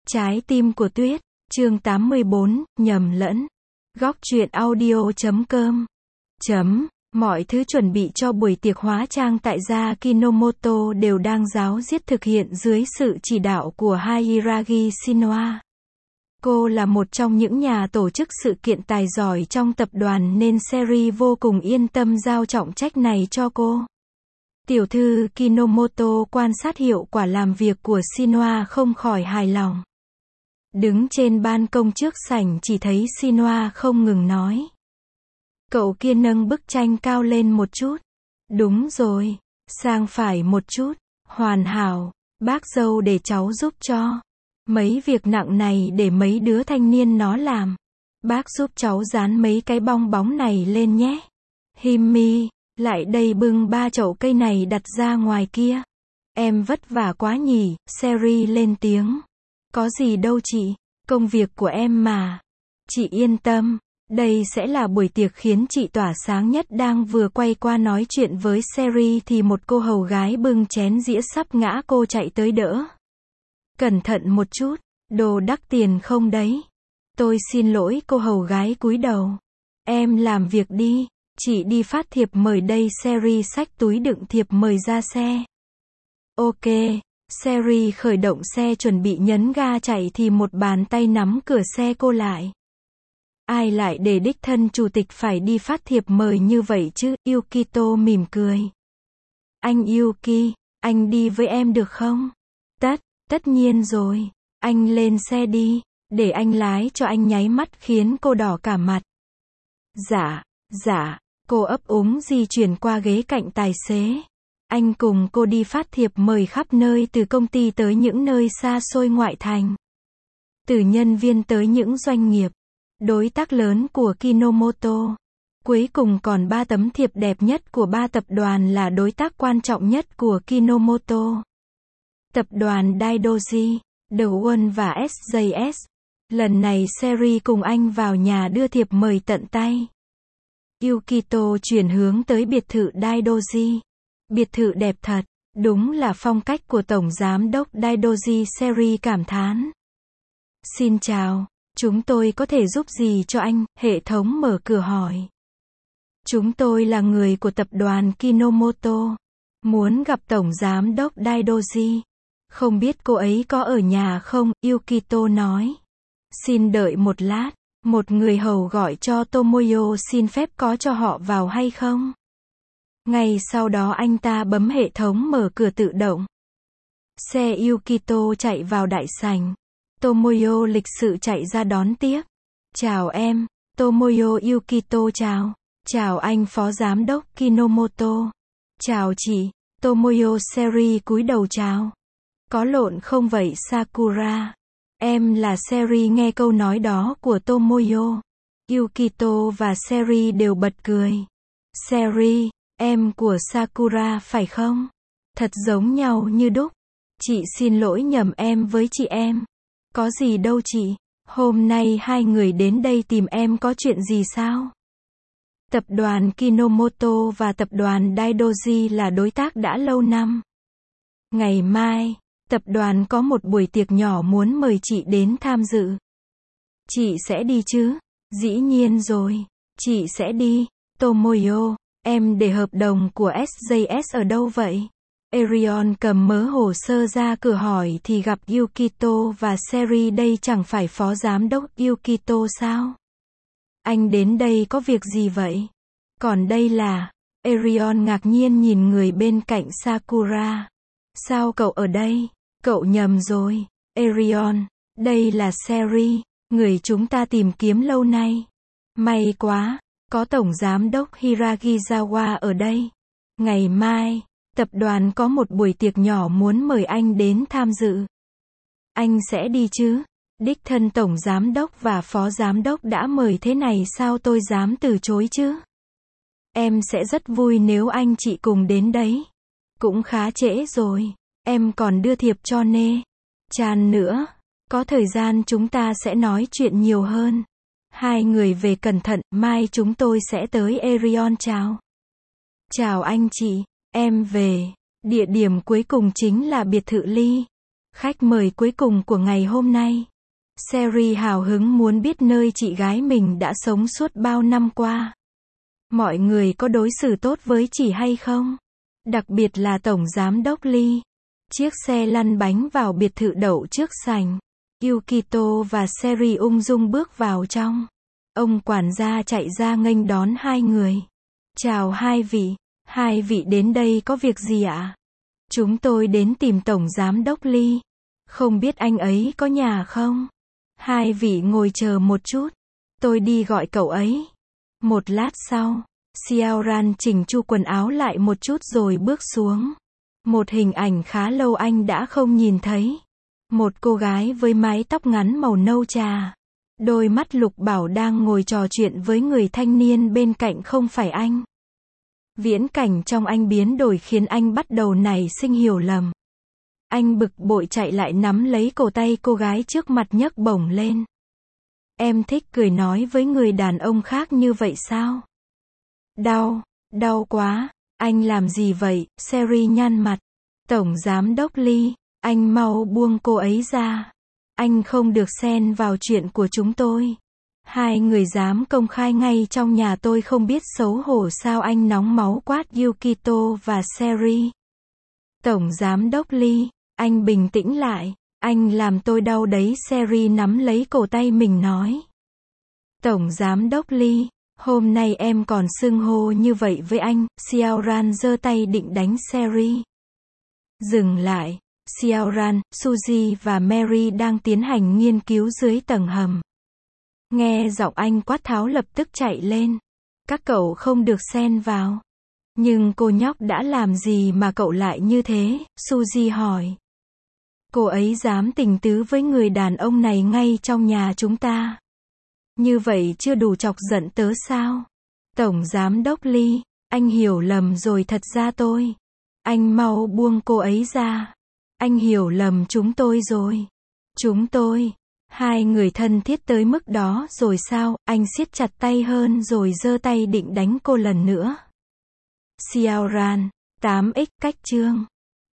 Trái tim của tuyết, chương 84, nhầm lẫn. Góc truyện audio.com. Mọi thứ chuẩn bị cho buổi tiệc hóa trang tại gia Kinomoto đều đang ráo riết thực hiện dưới sự chỉ đạo của Hiiragi Shinoa. Cô là một trong những nhà tổ chức sự kiện tài giỏi trong tập đoàn nên Seri vô cùng yên tâm giao trọng trách này cho cô. Tiểu thư Kinomoto quan sát hiệu quả làm việc của Shinoa không khỏi hài lòng. Đứng trên ban công trước sảnh chỉ thấy Shinoa không ngừng nói. Cậu kia nâng bức tranh cao lên một chút. Đúng rồi, sang phải một chút, hoàn hảo, bác dâu để cháu giúp cho. Mấy việc nặng này để mấy đứa thanh niên nó làm. Bác giúp cháu dán mấy cái bong bóng này lên nhé. Himmy, lại đây bưng 3 chậu cây này đặt ra ngoài kia. Em vất vả quá nhỉ, Seri lên tiếng. Có gì đâu chị, công việc của em mà. Chị yên tâm, đây sẽ là buổi tiệc khiến chị tỏa sáng nhất. Đang vừa quay qua nói chuyện với Seri thì một cô hầu gái bưng chén dĩa sắp ngã, cô chạy tới đỡ. Cẩn thận một chút, đồ đắt tiền không đấy. Tôi xin lỗi, cô hầu gái cúi đầu. Em làm việc đi, chị đi phát thiệp mời đây. Seri xách túi đựng thiệp mời ra xe. Ok. Seri khởi động xe chuẩn bị nhấn ga chạy thì một bàn tay nắm cửa xe cô lại. Ai lại để đích thân chủ tịch phải đi phát thiệp mời như vậy chứ? Yukito mỉm cười. Anh Yuki, anh đi với em được không? Tất nhiên rồi. Anh lên xe đi, để anh lái cho. Anh nháy mắt khiến cô đỏ cả mặt. Dạ, cô ấp úng di chuyển qua ghế cạnh tài xế. Anh cùng cô đi phát thiệp mời khắp nơi, từ công ty tới những nơi xa xôi ngoại thành. Từ nhân viên tới những doanh nghiệp, đối tác lớn của Kinomoto. Cuối cùng còn 3 tấm thiệp đẹp nhất của 3 tập đoàn là đối tác quan trọng nhất của Kinomoto. Tập đoàn Daidoji, The One và SJS. Lần này Seri cùng anh vào nhà đưa thiệp mời tận tay. Yukito chuyển hướng tới biệt thự Daidoji. Biệt thự đẹp thật, đúng là phong cách của Tổng Giám đốc Daidoji. Seri cảm thán. Xin chào, chúng tôi có thể giúp gì cho anh? Hệ thống mở cửa hỏi. Chúng tôi là người của tập đoàn Kinomoto. Muốn gặp Tổng Giám đốc Daidoji. Không biết cô ấy có ở nhà không? Yukito nói. Xin đợi một lát, một người hầu gọi cho Tomoyo xin phép có cho họ vào hay không? Ngay sau đó anh ta bấm hệ thống mở cửa tự động. Xe Yukito chạy vào đại sảnh. Tomoyo lịch sự chạy ra đón tiếp. Chào em, Tomoyo. Yukito chào. Chào anh Phó Giám đốc Kinomoto. Chào chị, Tomoyo. Seri cúi đầu chào. Có lộn không vậy Sakura? Em là Seri. Nghe câu nói đó của Tomoyo, Yukito và Seri đều bật cười. Seri, em của Sakura phải không? Thật giống nhau như đúc. Chị xin lỗi, nhầm em với chị em. Có gì đâu chị. Hôm nay hai người đến đây tìm em có chuyện gì sao? Tập đoàn Kinomoto và tập đoàn Daidoji là đối tác đã lâu năm. Ngày mai, tập đoàn có một buổi tiệc nhỏ muốn mời chị đến tham dự. Chị sẽ đi chứ? Dĩ nhiên rồi, chị sẽ đi. Tomoyo, em để hợp đồng của SJS ở đâu vậy? Arion cầm mớ hồ sơ ra cửa hỏi thì gặp Yukito và Seri. Đây chẳng phải Phó Giám đốc Yukito sao? Anh đến đây có việc gì vậy? Còn đây là... Arion ngạc nhiên nhìn người bên cạnh Sakura. Sao cậu ở đây? Cậu nhầm rồi. Arion, đây là Seri, người chúng ta tìm kiếm lâu nay. May quá, có Tổng Giám đốc Hiragizawa ở đây. Ngày mai, tập đoàn có một buổi tiệc nhỏ muốn mời anh đến tham dự. Anh sẽ đi chứ? Đích thân Tổng Giám đốc và Phó Giám đốc đã mời thế này sao tôi dám từ chối chứ? Em sẽ rất vui nếu anh chị cùng đến đấy. Cũng khá trễ rồi. Em còn đưa thiệp cho Nê Chan nữa. Có thời gian chúng ta sẽ nói chuyện nhiều hơn. Hai người về cẩn thận, mai chúng tôi sẽ tới. Arion chào. Chào anh chị, em về. Địa điểm cuối cùng chính là biệt thự Ly. Khách mời cuối cùng của ngày hôm nay. Sherry hào hứng muốn biết nơi chị gái mình đã sống suốt bao năm qua. Mọi người có đối xử tốt với chị hay không? Đặc biệt là Tổng Giám đốc Lee. Chiếc xe lăn bánh vào biệt thự đậu trước sảnh. Yukito và Sherry ung dung bước vào trong. Ông quản gia chạy ra nghênh đón hai người. Chào hai vị đến đây có việc gì ạ? Chúng tôi đến tìm Tổng Giám đốc Lee. Không biết anh ấy có nhà không? Hai vị ngồi chờ một chút. Tôi đi gọi cậu ấy. Một lát sau, Xiaoran chỉnh chu quần áo lại một chút rồi bước xuống. Một hình ảnh khá lâu anh đã không nhìn thấy. Một cô gái với mái tóc ngắn màu nâu trà. Đôi mắt lục bảo đang ngồi trò chuyện với người thanh niên bên cạnh không phải anh. Viễn cảnh trong anh biến đổi khiến anh bắt đầu nảy sinh hiểu lầm. Anh bực bội chạy lại nắm lấy cổ tay cô gái trước mặt nhấc bổng lên. Em thích cười nói với người đàn ông khác như vậy sao? Đau quá. Anh làm gì vậy? Sherry nhăn mặt. Tổng Giám đốc Lee, anh mau buông cô ấy ra. Anh không được xen vào chuyện của chúng tôi. Hai người dám công khai ngay trong nhà tôi không biết xấu hổ sao, anh nóng máu quát Yukito và Sherry. Tổng Giám đốc Lee, anh bình tĩnh lại. Anh làm tôi đau đấy. Sherry nắm lấy cổ tay mình nói. Tổng Giám đốc Lee, hôm nay em còn xưng hô như vậy với anh. Xiaoran giơ tay định đánh Sherry. Dừng lại. Xiaoran, Suzy và Mary đang tiến hành nghiên cứu dưới tầng hầm. Nghe giọng anh quát tháo lập tức chạy lên. Các cậu không được xen vào. Nhưng cô nhóc đã làm gì mà cậu lại như thế? Suzy hỏi. Cô ấy dám tình tứ với người đàn ông này ngay trong nhà chúng ta. Như vậy chưa đủ chọc giận tớ sao? Tổng Giám đốc Lee, anh hiểu lầm rồi, thật ra tôi. Anh mau buông cô ấy ra. Anh hiểu lầm chúng tôi rồi. Chúng tôi. Hai người thân thiết tới mức đó rồi sao? Anh siết chặt tay hơn rồi giơ tay định đánh cô lần nữa. Xiaoran, 8x cách chương.